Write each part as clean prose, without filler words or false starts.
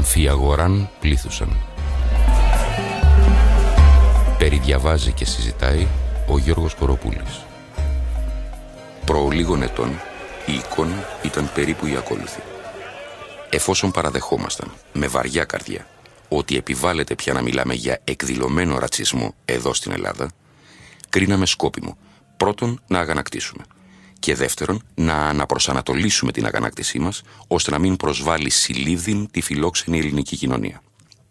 αμφιαγοράν πλήθουσαν. Περιδιαβάζει και συζητάει ο Γιώργος Κοροπούλης. Προ λίγων ετών η εικόνα ήταν περίπου η ακόλουθη. Εφόσον παραδεχόμασταν με βαριά καρδιά ότι επιβάλλεται πια να μιλάμε για εκδηλωμένο ρατσισμό εδώ στην Ελλάδα, κρίναμε σκόπιμο πρώτον να αγανακτήσουμε και δεύτερον να αναπροσανατολίσουμε την αγανάκτησή μας ώστε να μην προσβάλλει συλλήβδην τη φιλόξενη ελληνική κοινωνία.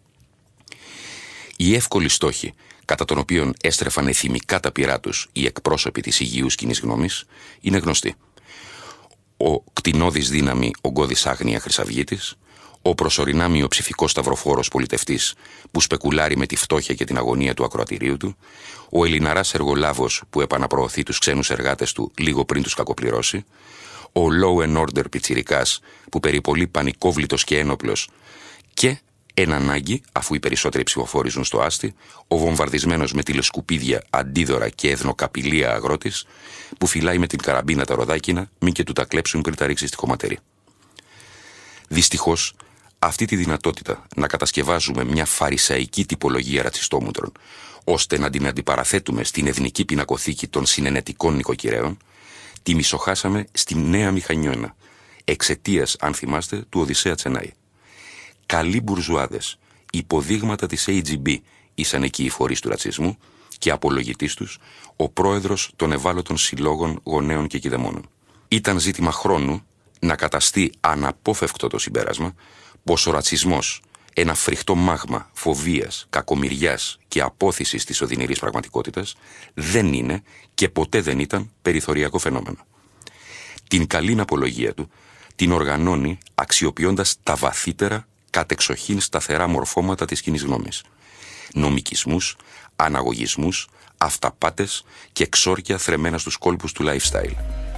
Οι εύκολοι στόχοι κατά των οποίων έστρεφαν εθιμικά τα πυρά τους οι εκπρόσωποι της υγιούς κοινής γνώμης είναι γνωστοί. Ο κτηνώδης δύναμη ογκώδης άγνοια χρυσαυγίτης, ο προσωρινά μειοψηφικός σταυροφόρος πολιτευτής που σπεκουλάρει με τη φτώχεια και την αγωνία του ακροατηρίου του, ο Ελληναράς εργολάβος που επαναπροωθεί τους ξένους εργάτες του λίγο πριν τους κακοπληρώσει, ο law and order πιτσιρικάς που περιπολεί πανικόβλητος και ένοπλος και, εν ανάγκη, αφού οι περισσότεροι ψηφοφόροι ζουν στο άστι, ο βομβαρδισμένος με τηλεσκουπίδια, αντίδωρα και εθνοκαπηλεία αγρότης που φυλάει με την καραμπίνα τα ροδάκινα μην και του τα κλέψουν πριν τα ρίξει στη χωματερή. Δυστυχώς, αυτή τη δυνατότητα να κατασκευάζουμε μια φαρισαϊκή τυπολογία ρατσιστόμουτρων, ώστε να την αντιπαραθέτουμε στην εθνική πινακοθήκη των συνενετικών νοικοκυρέων, τη μισοχάσαμε στη Νέα Μηχανιώνα, εξαιτίας, αν θυμάστε, του Οδυσσέα Τσενάη. Καλοί μπουρζουάδες, υποδείγματα της AGB, ήσαν εκεί οι φορείς του ρατσισμού και απολογητής τους, ο πρόεδρος των ευάλωτων συλλόγων γονέων και κηδεμόνων. Ήταν ζήτημα χρόνου να καταστεί αναπόφευκτο το συμπέρασμα πως ο ρατσισμός, ένα φρικτό μάγμα φοβίας, κακομοιριάς και απόθυσης της οδυνηρής πραγματικότητας, δεν είναι και ποτέ δεν ήταν περιθωριακό φαινόμενο. Την καλή απολογία του την οργανώνει αξιοποιώντας τα βαθύτερα κατεξοχήν σταθερά μορφώματα της κοινής γνώμης. Νομικισμούς, αναγωγισμούς, αυταπάτες και ξόρκια θρεμμένα στους κόλπους του lifestyle.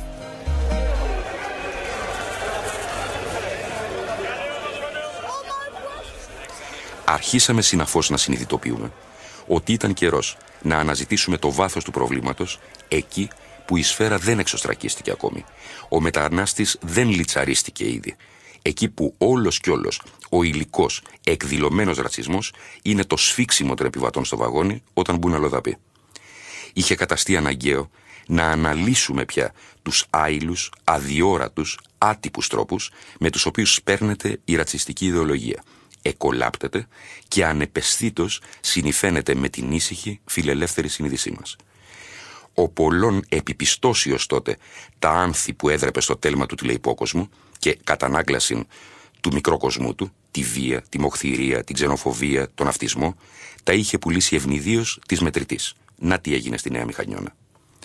Αρχίσαμε συναφώς να συνειδητοποιούμε ότι ήταν καιρός να αναζητήσουμε το βάθος του προβλήματος εκεί που η σφαίρα δεν εξωστρακίστηκε ακόμη. Ο μετανάστης δεν λιτσαρίστηκε ήδη. Εκεί που όλος κι όλος ο υλικός εκδηλωμένος ρατσισμός είναι το σφίξιμο των επιβατών στο βαγόνι όταν μπουν αλλοδαποί. Είχε καταστεί αναγκαίο να αναλύσουμε πια τους άειλους, αδιόρατους, άτυπους τρόπους με τους οποίους σπέρνεται η ρατσιστική ιδεολογία. Εκολάπτεται και ανεπαισθήτως συνυφαίνεται με την ήσυχη φιλελεύθερη συνείδησή μας. Ο πολλών επιπιστώσιος τότε τα άνθη που έδρεπε στο τέλμα του τηλεϊπόκοσμου και κατά ανάγκλαση του μικρόκοσμού του, τη βία, τη μοχθηρία, την ξενοφοβία, τον αυτισμό, τα είχε πουλήσει ευνηδίως της μετρητής. Να τι έγινε στη Νέα Μηχανιώνα.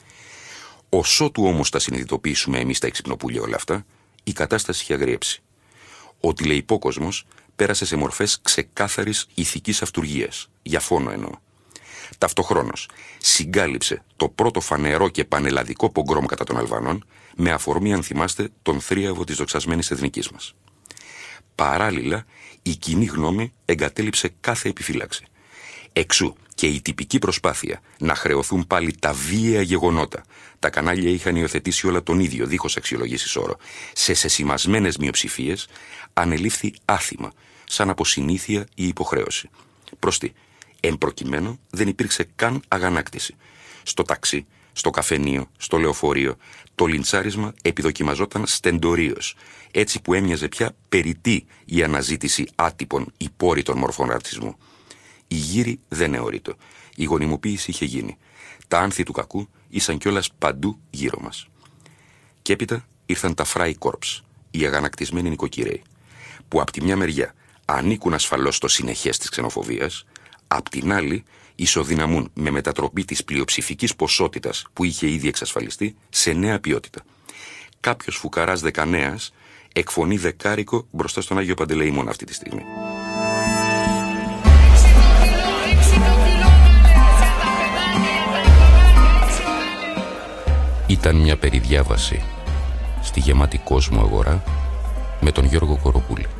Ωσότου όμως τα συνειδητοποιήσουμε εμείς τα εξυπνοπούλια όλα αυτά, η κατάσταση είχε αγριέψει. Ο τηλεϊπόκοσμος πέρασε σε μορφές ξεκάθαρης ηθικής αυτουργίας, για φόνο εννοώ. Ταυτοχρόνως συγκάλυψε το πρώτο φανερό και πανελλαδικό πογκρόμ κατά των Αλβανών, με αφορμή, αν θυμάστε, τον θρίαβο της δοξασμένης εθνικής μας. Παράλληλα, η κοινή γνώμη εγκατέλειψε κάθε επιφύλαξη. Εξού και η τυπική προσπάθεια να χρεωθούν πάλι τα βίαια γεγονότα. Τα κανάλια είχαν υιοθετήσει όλα τον ίδιο, δίχως αξιολογήσεις όρο. Σε σεσημασμένες μειοψηφίες ανελήφθη άθιμα, σαν από συνήθεια ή υποχρέωση. Προς τι, εν προκειμένου δεν υπήρξε καν αγανάκτηση. Στο ταξί, στο καφενείο, στο λεωφορείο, το λιντσάρισμα επιδοκιμαζόταν στεντορίως, έτσι που έμοιαζε πια περιττή η αναζήτηση άτυπων υπόρρητων μορφών ρατσισμού. Η γύρι δεν εωρείτο. Η γονιμοποίηση είχε γίνει. Τα άνθη του κακού ήσαν κιόλας παντού γύρω μας. Και έπειτα ήρθαν τα φράι κόρψ, οι αγανακτισμένοι νοικοκυρέοι, που απ' τη μια μεριά ανήκουν ασφαλώς στο συνεχές της ξενοφοβίας, απ' την άλλη ισοδυναμούν με μετατροπή της πλειοψηφικής ποσότητας που είχε ήδη εξασφαλιστεί σε νέα ποιότητα. Κάποιος φουκαράς δεκανέας εκφωνεί δεκάρικο μπροστά στον Άγιο Παντελεήμονα αυτή τη στιγμή. Ήταν μια περιδιάβαση στη γεμάτη κόσμο αγορά με τον Γιώργο Κοροπούλη.